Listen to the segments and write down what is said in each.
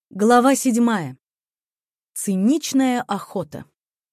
Глава 7. Циничная охота.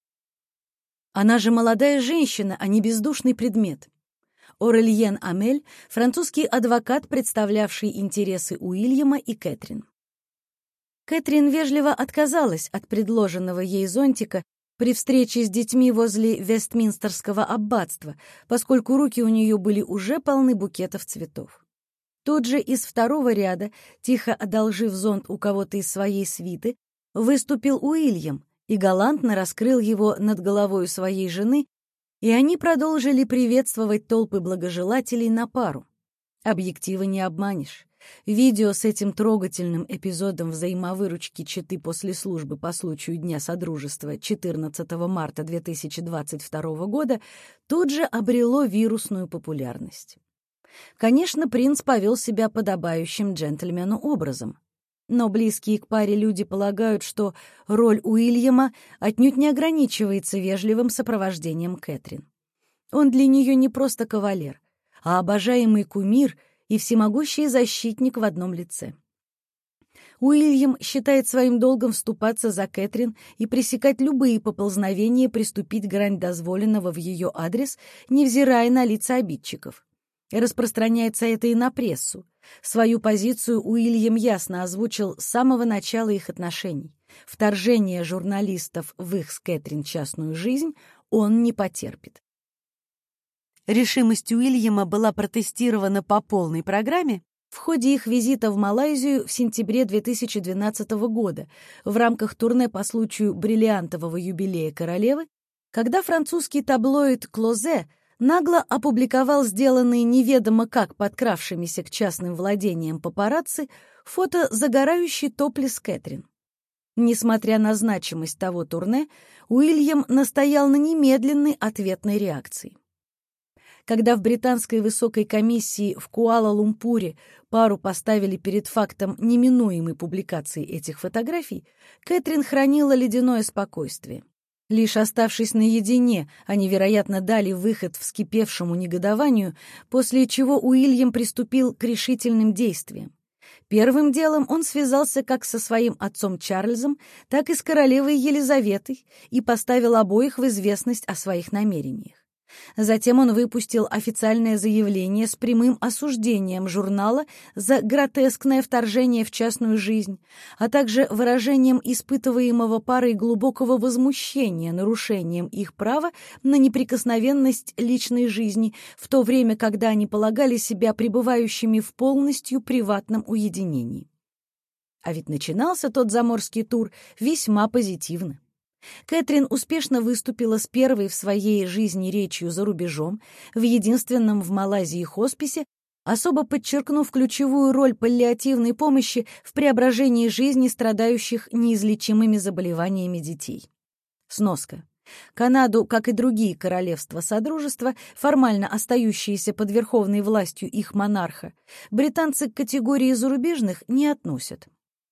Она же молодая женщина, а не бездушный предмет. Орельен Амель — французский адвокат, представлявший интересы Уильяма и Кэтрин. Кэтрин вежливо отказалась от предложенного ей зонтика при встрече с детьми возле Вестминстерского аббатства, поскольку руки у нее были уже полны букетов цветов. Тут же из второго ряда, тихо одолжив зонт у кого-то из своей свиты, выступил Уильям и галантно раскрыл его над головой своей жены, и они продолжили приветствовать толпы благожелателей на пару. Объективы не обманешь. Видео с этим трогательным эпизодом взаимовыручки четы после службы по случаю Дня Содружества 14 марта 2022 года тут же обрело вирусную популярность. Конечно, принц повел себя подобающим джентльмену образом. Но близкие к паре люди полагают, что роль Уильяма отнюдь не ограничивается вежливым сопровождением Кэтрин. Он для нее не просто кавалер, а обожаемый кумир и всемогущий защитник в одном лице. Уильям считает своим долгом вступаться за Кэтрин и пресекать любые поползновения приступить грань дозволенного в ее адрес, невзирая на лица обидчиков. Распространяется это и на прессу. Свою позицию Уильям ясно озвучил с самого начала их отношений. Вторжение журналистов в их с Кэтрин частную жизнь он не потерпит. Решимость Уильяма была протестирована по полной программе в ходе их визита в Малайзию в сентябре 2012 года в рамках турне по случаю бриллиантового юбилея королевы, когда французский таблоид «Клозе» нагло опубликовал сделанные неведомо как подкравшимися к частным владениям папарацци фото загорающей топлес Кэтрин. Несмотря на значимость того турне, Уильям настоял на немедленной ответной реакции. Когда в британской высокой комиссии в Куала-Лумпуре пару поставили перед фактом неминуемой публикации этих фотографий, Кэтрин хранила ледяное спокойствие. Лишь оставшись наедине, они, вероятно, дали выход вскипевшему негодованию, после чего Уильям приступил к решительным действиям. Первым делом он связался как со своим отцом Чарльзом, так и с королевой Елизаветой и поставил обоих в известность о своих намерениях. Затем он выпустил официальное заявление с прямым осуждением журнала за гротескное вторжение в частную жизнь, а также выражением испытываемого парой глубокого возмущения нарушением их права на неприкосновенность личной жизни, в то время, когда они полагали себя пребывающими в полностью приватном уединении. А ведь начинался тот заморский тур весьма позитивно. Кэтрин успешно выступила с первой в своей жизни речью за рубежом, в единственном в Малайзии хосписе, особо подчеркнув ключевую роль паллиативной помощи в преображении жизни страдающих неизлечимыми заболеваниями детей. Сноска. Канаду, как и другие королевства Содружества, формально остающиеся под верховной властью их монарха, британцы к категории зарубежных не относят.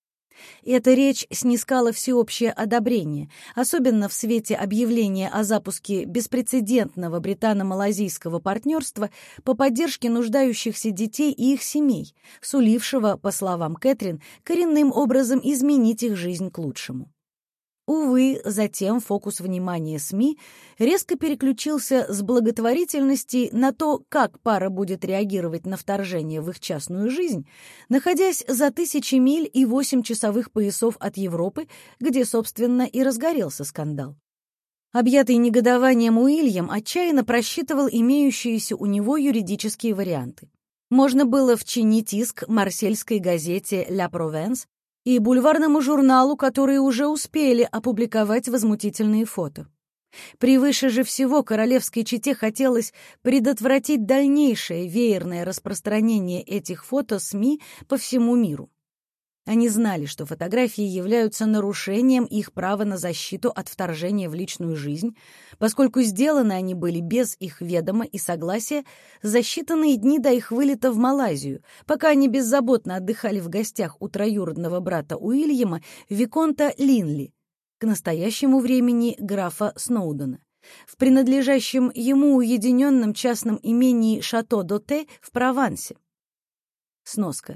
Эта речь снискала всеобщее одобрение, особенно в свете объявления о запуске беспрецедентного британо-малайзийского партнерства по поддержке нуждающихся детей и их семей, сулившего, по словам Кэтрин, коренным образом изменить их жизнь к лучшему. Увы, затем фокус внимания СМИ резко переключился с благотворительности на то, как пара будет реагировать на вторжение в их частную жизнь, находясь за 1000 миль и 8 часовых поясов от Европы, где, собственно, и разгорелся скандал. Объятый негодованием Уильям отчаянно просчитывал имеющиеся у него юридические варианты. Можно было вчинить иск марсельской газете «Ля Провенс» и бульварному журналу, которые уже успели опубликовать возмутительные фото. Превыше же всего королевской чете хотелось предотвратить дальнейшее веерное распространение этих фото СМИ по всему миру. Они знали, что фотографии являются нарушением их права на защиту от вторжения в личную жизнь, поскольку сделаны они были без их ведома и согласия за считанные дни до их вылета в Малайзию, пока они беззаботно отдыхали в гостях у троюродного брата Уильяма, виконта Линли, к настоящему времени графа Сноудена, в принадлежащем ему уединенном частном имении Шато-Доте в Провансе. Сноска.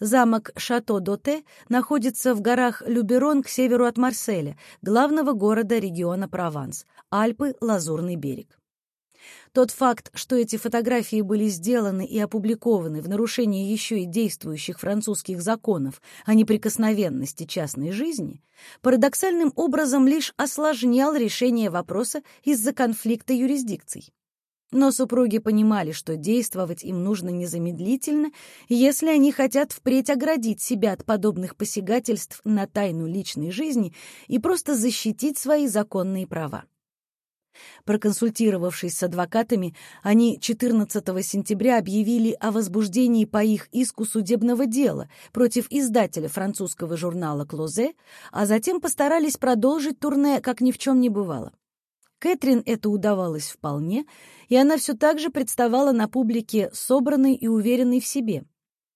Замок Шато-Доте находится в горах Люберон к северу от Марселя, главного города региона Прованс, Альпы, Лазурный берег. Тот факт, что эти фотографии были сделаны и опубликованы в нарушении еще и действующих французских законов о неприкосновенности частной жизни, парадоксальным образом лишь осложнял решение вопроса из-за конфликта юрисдикций. Но супруги понимали, что действовать им нужно незамедлительно, если они хотят впредь оградить себя от подобных посягательств на тайну личной жизни и просто защитить свои законные права. Проконсультировавшись с адвокатами, они 14 сентября объявили о возбуждении по их иску судебного дела против издателя французского журнала «Клозе», а затем постарались продолжить турне, как ни в чем не бывало. Кэтрин это удавалось вполне, и она все так же представала на публике собранной и уверенной в себе.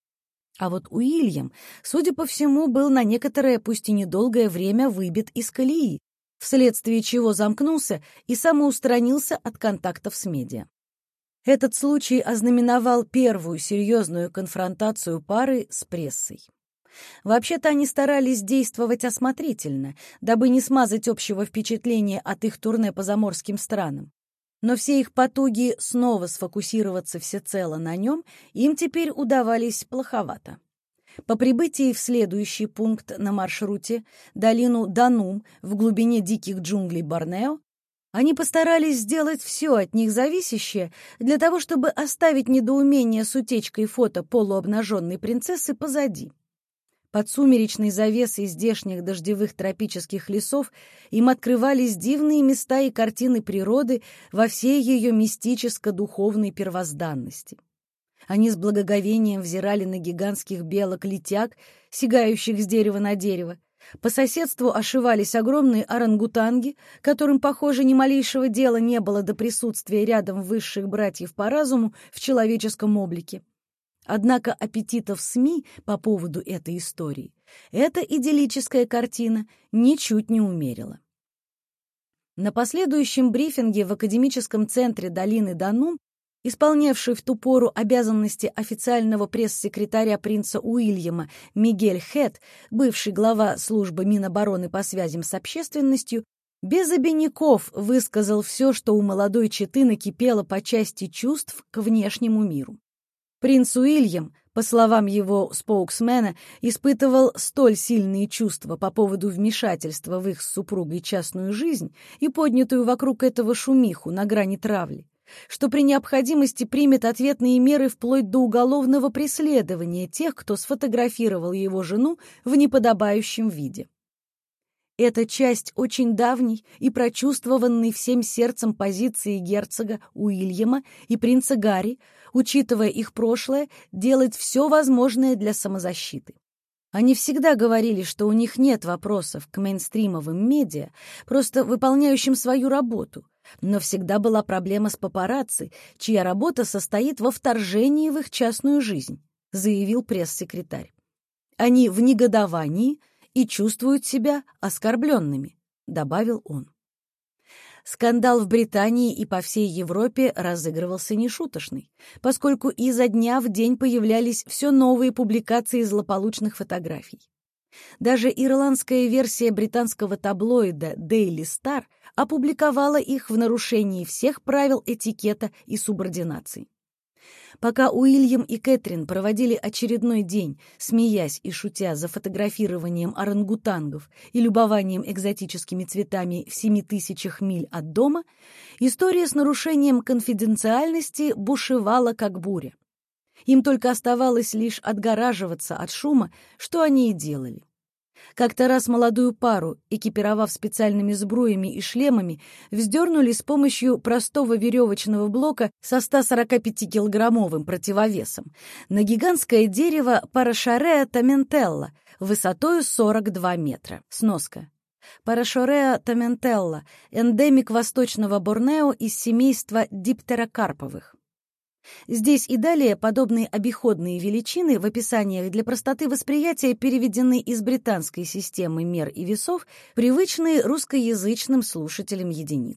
А вот Уильям, судя по всему, был на некоторое, пусть и недолгое время выбит из колеи, вследствие чего замкнулся и самоустранился от контактов с медиа. Этот случай ознаменовал первую серьезную конфронтацию пары с прессой. Вообще-то они старались действовать осмотрительно, дабы не смазать общего впечатления от их турне по заморским странам. Но все их потуги снова сфокусироваться всецело на нем им теперь удавались плоховато. По прибытии в следующий пункт на маршруте, долину Данум в глубине диких джунглей Борнео, они постарались сделать все от них зависящее для того, чтобы оставить недоумение с утечкой фото полуобнаженной принцессы позади. Под сумеречной завесой здешних дождевых тропических лесов им открывались дивные места и картины природы во всей ее мистическо-духовной первозданности. Они с благоговением взирали на гигантских белок-летяг, сигающих с дерева на дерево. По соседству ошивались огромные орангутанги, которым, похоже, ни малейшего дела не было до присутствия рядом высших братьев по разуму в человеческом облике. Однако аппетитов СМИ по поводу этой истории эта идиллическая картина ничуть не умерила. На последующем брифинге в академическом центре долины Данум, исполнявший в ту пору обязанности официального пресс-секретаря принца Уильяма Мигель Хэт, бывший глава службы Минобороны по связям с общественностью, без обиняков высказал все, что у молодой четы накипело по части чувств к внешнему миру. Принц Уильям, по словам его споуксмена, испытывал столь сильные чувства по поводу вмешательства в их с супругой частную жизнь и поднятую вокруг этого шумиху на грани травли, что при необходимости примет ответные меры вплоть до уголовного преследования тех, кто сфотографировал его жену в неподобающем виде. Эта часть очень давней и прочувствованной всем сердцем позиции герцога Уильяма и принца Гарри, учитывая их прошлое, делает все возможное для самозащиты. Они всегда говорили, что у них нет вопросов к мейнстримовым медиа, просто выполняющим свою работу, но всегда была проблема с папарацци, чья работа состоит во вторжении в их частную жизнь, заявил пресс-секретарь. Они в негодовании и чувствуют себя оскорбленными, добавил он. Скандал в Британии и по всей Европе разыгрывался нешуточный, поскольку изо дня в день появлялись все новые публикации злополучных фотографий. Даже ирландская версия британского таблоида Daily Star опубликовала их в нарушении всех правил этикета и субординации. Пока Уильям и Кэтрин проводили очередной день, смеясь и шутя за фотографированием орангутангов и любованием экзотическими цветами в 7000 миль от дома, история с нарушением конфиденциальности бушевала как буря. Им только оставалось лишь отгораживаться от шума, что они и делали. Как-то раз молодую пару, экипировав специальными сбруями и шлемами, вздернули с помощью простого веревочного блока со 145-килограммовым противовесом на гигантское дерево Парашореа томентелла высотою 42 метра. Сноска. Парашореа томентелла — эндемик восточного Борнео из семейства диптерокарповых. Здесь и далее подобные обиходные величины в описаниях для простоты восприятия переведены из британской системы мер и весов, привычные русскоязычным слушателям единицы.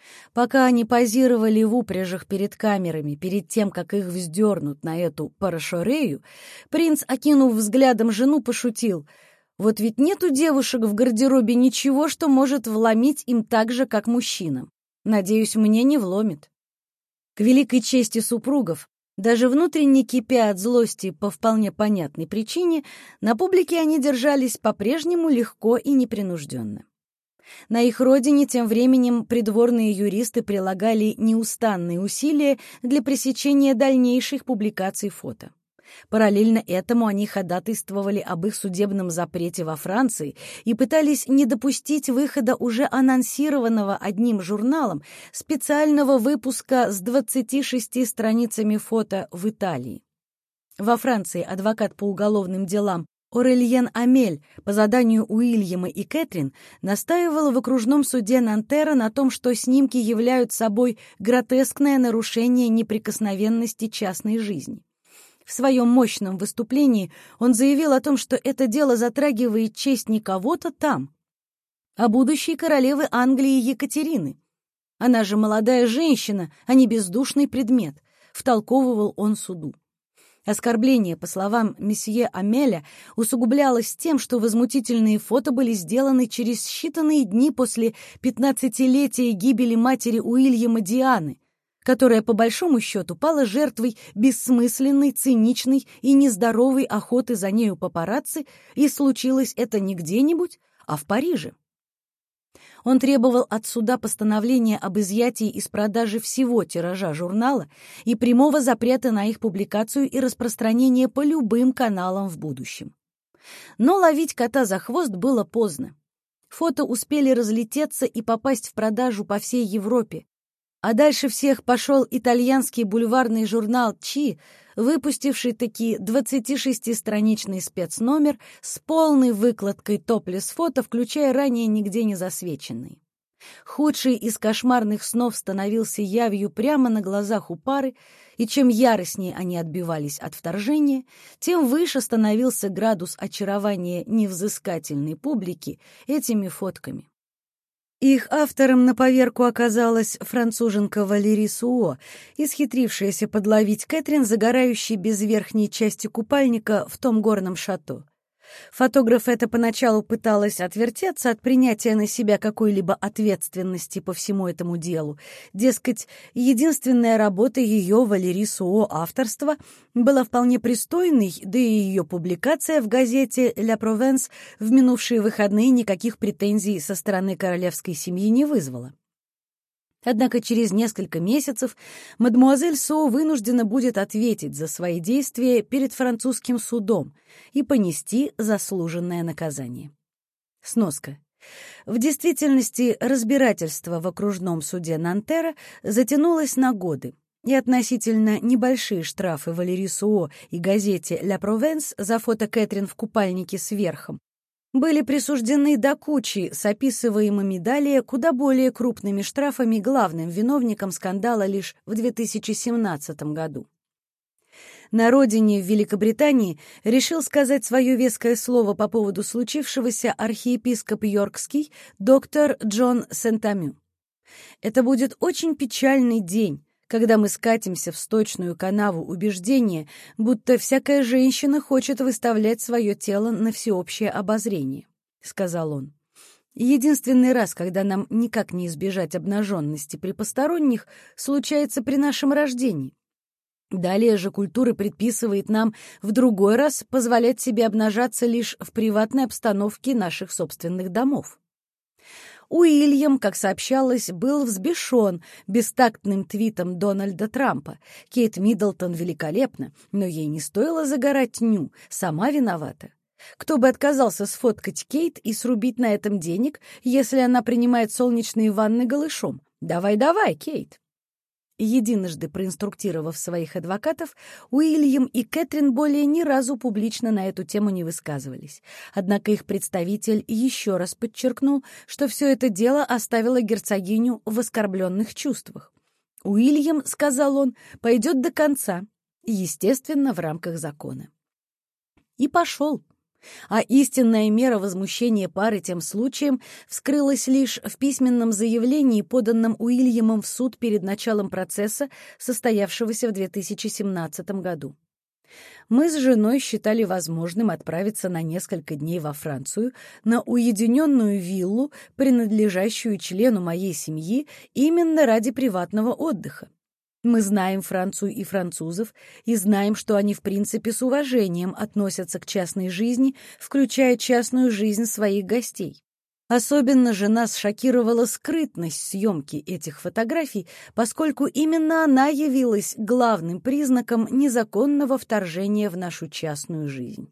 Пока они позировали в упряжах перед камерами, перед тем, как их вздернут на эту парашорею, принц, окинув взглядом жену, пошутил: «Вот ведь нет у девушек в гардеробе ничего, что может вломить им так же, как мужчинам. Надеюсь, мне не вломит». К великой чести супругов, даже внутренне кипя от злости по вполне понятной причине, на публике они держались по-прежнему легко и непринужденно. На их родине тем временем придворные юристы прилагали неустанные усилия для пресечения дальнейших публикаций фото. Параллельно этому они ходатайствовали об их судебном запрете во Франции и пытались не допустить выхода уже анонсированного одним журналом специального выпуска с 26 страницами фото в Италии. Во Франции адвокат по уголовным делам Орельен Амель по заданию Уильяма и Кэтрин настаивал в окружном суде Нантера на том, что снимки являются собой гротескное нарушение неприкосновенности частной жизни. В своем мощном выступлении он заявил о том, что это дело затрагивает честь не кого-то там, а будущей королевы Англии Екатерины. Она же молодая женщина, а не бездушный предмет, втолковывал он суду. Оскорбление, по словам месье Амеля, усугублялось тем, что возмутительные фото были сделаны через считанные дни после 15-летия гибели матери Уильяма Дианы, которая, по большому счету, пала жертвой бессмысленной, циничной и нездоровой охоты за нею папарацци, и случилось это не где-нибудь, а в Париже. Он требовал от суда постановления об изъятии из продажи всего тиража журнала и прямого запрета на их публикацию и распространение по любым каналам в будущем. Но ловить кота за хвост было поздно. Фото успели разлететься и попасть в продажу по всей Европе. А дальше всех пошел итальянский бульварный журнал «Чи», выпустивший таки 26-страничный спецномер с полной выкладкой топлес-фото, включая ранее нигде не засвеченные. Худший из кошмарных снов становился явью прямо на глазах у пары, и чем яростнее они отбивались от вторжения, тем выше становился градус очарования невзыскательной публики этими фотками. Их автором на поверку оказалась француженка Валери Суо, исхитрившаяся подловить Кэтрин, загорающей без верхней части купальника в том горном шато. Фотограф это поначалу пыталась отвертеться от принятия на себя какой-либо ответственности по всему этому делу. Дескать, единственная работа ее, Валери Суо, авторства, была вполне пристойной, да и ее публикация в газете «Ля Провенс» в минувшие выходные никаких претензий со стороны королевской семьи не вызвала. Однако через несколько месяцев мадемуазель Суо вынуждена будет ответить за свои действия перед французским судом и понести заслуженное наказание. Сноска. В действительности разбирательство в окружном суде Нантера затянулось на годы, и относительно небольшие штрафы Валери Суо и газете «Ля Провенс» за фото Кэтрин в купальнике с верхом были присуждены до кучи с описываемыми далее куда более крупными штрафами главным виновником скандала лишь в 2017 году. На родине, в Великобритании, решил сказать свое веское слово по поводу случившегося архиепископ Йоркский доктор Джон Сент-Амю. «Это будет очень печальный день, когда мы скатимся в сточную канаву убеждения, будто всякая женщина хочет выставлять свое тело на всеобщее обозрение», — сказал он. «Единственный раз, когда нам никак не избежать обнаженности при посторонних, случается при нашем рождении. Далее же культура предписывает нам в другой раз позволять себе обнажаться лишь в приватной обстановке наших собственных домов». Уильям, как сообщалось, был взбешен бестактным твитом Дональда Трампа. Кейт Миддлтон великолепна, но ей не стоило загорать ню, сама виновата. Кто бы отказался сфоткать Кейт и срубить на этом денег, если она принимает солнечные ванны голышом? Давай, Кейт. Единожды проинструктировав своих адвокатов, Уильям и Кэтрин более ни разу публично на эту тему не высказывались. Однако их представитель еще раз подчеркнул, что все это дело оставило герцогиню в оскорбленных чувствах. Уильям, сказал он, пойдет до конца, естественно, в рамках закона. И пошел. А истинная мера возмущения пары тем случаем вскрылась лишь в письменном заявлении, поданном Уильямом в суд перед началом процесса, состоявшегося в 2017 году. Мы с женой считали возможным отправиться на несколько дней во Францию, на уединенную виллу, принадлежащую члену моей семьи, именно ради приватного отдыха. Мы знаем Францию и французов и знаем, что они в принципе с уважением относятся к частной жизни, включая частную жизнь своих гостей. Особенно же нас шокировала скрытность съемки этих фотографий, поскольку именно она явилась главным признаком незаконного вторжения в нашу частную жизнь.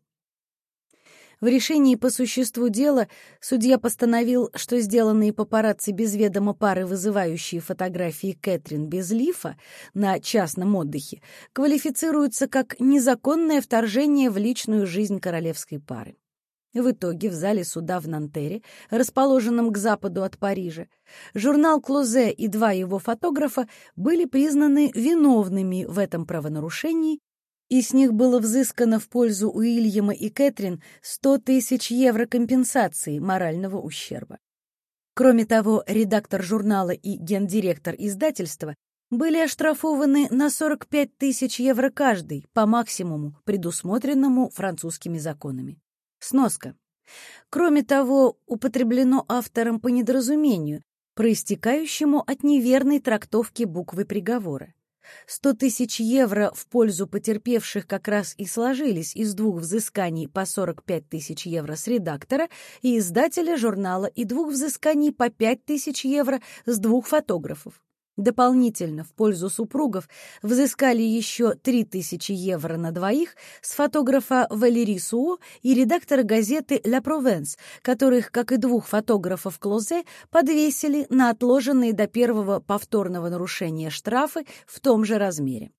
В решении по существу дела судья постановил, что сделанные папарацци без ведома пары, вызывающие фотографии Кэтрин без лифа на частном отдыхе, квалифицируются как незаконное вторжение в личную жизнь королевской пары. В итоге в зале суда в Нантерре, расположенном к западу от Парижа, журнал «Клозе» и два его фотографа были признаны виновными в этом правонарушении, и с них было взыскано в пользу Уильяма и Кэтрин 100 тысяч евро компенсации морального ущерба. Кроме того, редактор журнала и гендиректор издательства были оштрафованы на 45 тысяч евро каждый по максимуму, предусмотренному французскими законами. Сноска. Кроме того, употреблено автором по недоразумению, проистекающему от неверной трактовки буквы приговора. 100 тысяч евро в пользу потерпевших как раз и сложились из двух взысканий по 45 тысяч евро с редактора и издателя журнала и двух взысканий по 5 тысяч евро с двух фотографов. Дополнительно в пользу супругов взыскали еще 3 тысячи евро на двоих с фотографа Валери Суо и редактора газеты «Ля Провенс», которых, как и двух фотографов Клозе, подвесили на отложенные до первого повторного нарушения штрафы в том же размере.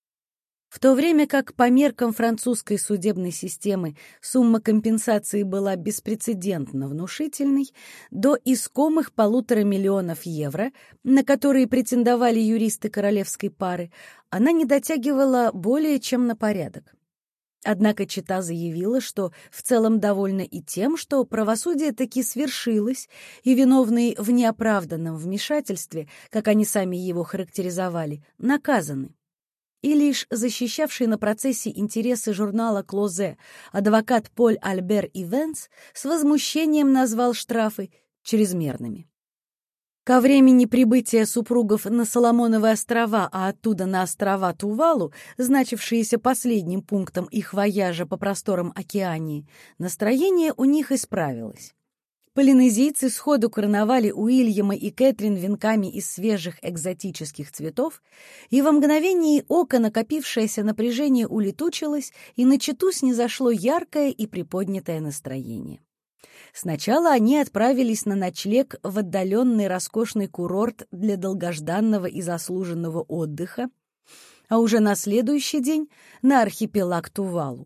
В то время как по меркам французской судебной системы сумма компенсации была беспрецедентно внушительной, до искомых 1,5 миллиона евро, на которые претендовали юристы королевской пары, она не дотягивала более чем на порядок. Однако чета заявила, что в целом довольна и тем, что правосудие таки свершилось, и виновные в неоправданном вмешательстве, как они сами его характеризовали, наказаны. И лишь защищавший на процессе интересы журнала «Клозе» адвокат Поль Альбер Ивенс с возмущением назвал штрафы чрезмерными. Ко времени прибытия супругов на Соломоновы острова, а оттуда на острова Тувалу, значившиеся последним пунктом их вояжа по просторам Океании, настроение у них исправилось. Полинезийцы сходу короновали Уильяма и Кэтрин венками из свежих экзотических цветов, и во мгновение ока накопившееся напряжение улетучилось, и на чету снизошло яркое и приподнятое настроение. Сначала они отправились на ночлег в отдаленный роскошный курорт для долгожданного и заслуженного отдыха, а уже на следующий день — на архипелаг Тувалу.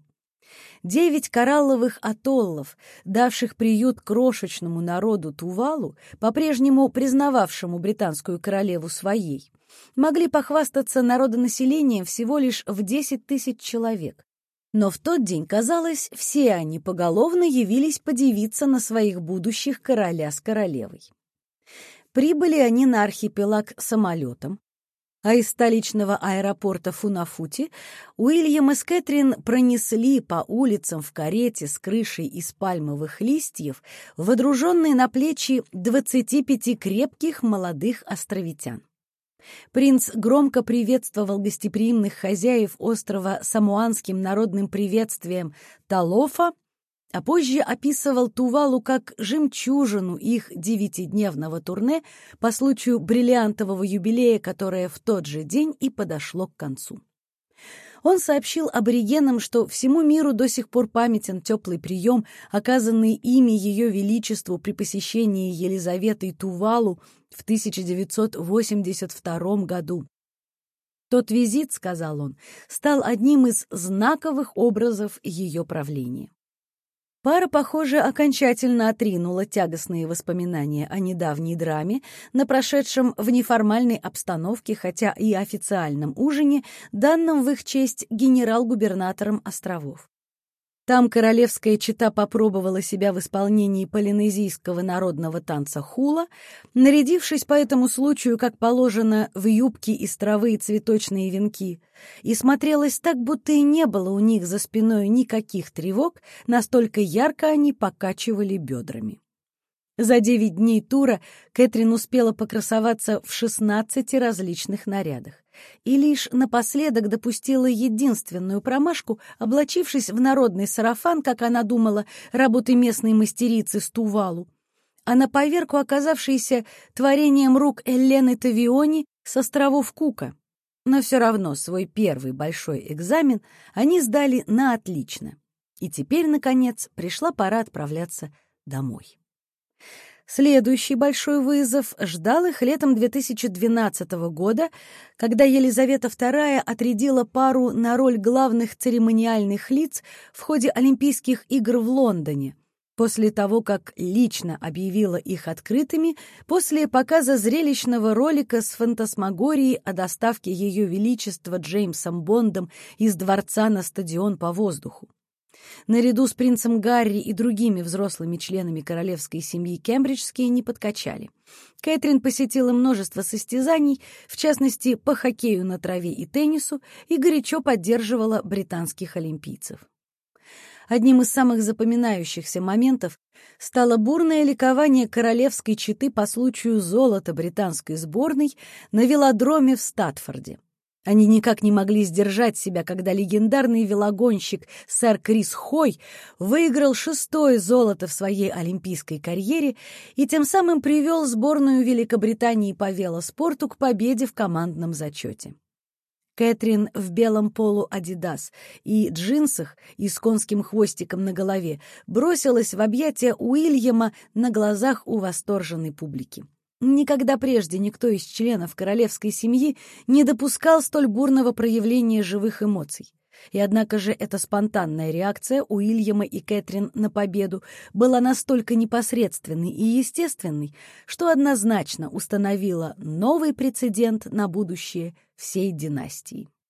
9 коралловых атоллов, давших приют крошечному народу Тувалу, по-прежнему признававшему британскую королеву своей, могли похвастаться народонаселением всего лишь в 10 тысяч человек. Но в тот день, казалось, все они поголовно явились подивиться на своих будущих короля с королевой. Прибыли они на архипелаг самолетом, а из столичного аэропорта Фунафути Уильям и Кэтрин пронесли по улицам в карете с крышей из пальмовых листьев, водруженные на плечи 25 крепких молодых островитян. Принц громко приветствовал гостеприимных хозяев острова самоанским народным приветствием «Талофа», а позже описывал Тувалу как жемчужину их 9-дневного турне по случаю бриллиантового юбилея, которое в тот же день и подошло к концу. Он сообщил аборигенам, что всему миру до сих пор памятен теплый прием, оказанный ими Ее Величеству при посещении Елизаветой Тувалу в 1982 году. «Тот визит, — сказал он, — стал одним из знаковых образов ее правления». Пара, похоже, окончательно отринула тягостные воспоминания о недавней драме на прошедшем в неформальной обстановке, хотя и официальном ужине, данном в их честь генерал-губернатором островов. Там королевская чета попробовала себя в исполнении полинезийского народного танца хула, нарядившись по этому случаю, как положено, в юбки из травы и цветочные венки, и смотрелось так, будто и не было у них за спиной никаких тревог, настолько ярко они покачивали бедрами. За 9 дней тура Кэтрин успела покрасоваться в 16 различных нарядах и лишь напоследок допустила единственную промашку, облачившись в народный сарафан, как она думала, работы местной мастерицы Стувалу, а на поверку оказавшейся творением рук Эллены Тавиони с островов Кука. Но все равно свой первый большой экзамен они сдали на отлично. И теперь, наконец, пришла пора отправляться домой. Следующий большой вызов ждал их летом 2012 года, когда Елизавета II отрядила пару на роль главных церемониальных лиц в ходе Олимпийских игр в Лондоне, после того, как лично объявила их открытыми после показа зрелищного ролика с фантасмагорией о доставке Ее Величества Джеймсом Бондом из дворца на стадион по воздуху. Наряду с принцем Гарри и другими взрослыми членами королевской семьи кембриджские не подкачали. Кэтрин посетила множество состязаний, в частности, по хоккею на траве и теннису, и горячо поддерживала британских олимпийцев. Одним из самых запоминающихся моментов стало бурное ликование королевской четы по случаю золота британской сборной на велодроме в Статфорде. Они никак не могли сдержать себя, когда легендарный велогонщик сэр Крис Хой выиграл 6-е золото в своей олимпийской карьере и тем самым привел сборную Великобритании по велоспорту к победе в командном зачете. Кэтрин в белом полу «Адидас» и джинсах и с конским хвостиком на голове бросилась в объятия Уильяма на глазах у восторженной публики. Никогда прежде никто из членов королевской семьи не допускал столь бурного проявления живых эмоций. И однако же эта спонтанная реакция Уильяма и Кэтрин на победу была настолько непосредственной и естественной, что однозначно установила новый прецедент на будущее всей династии.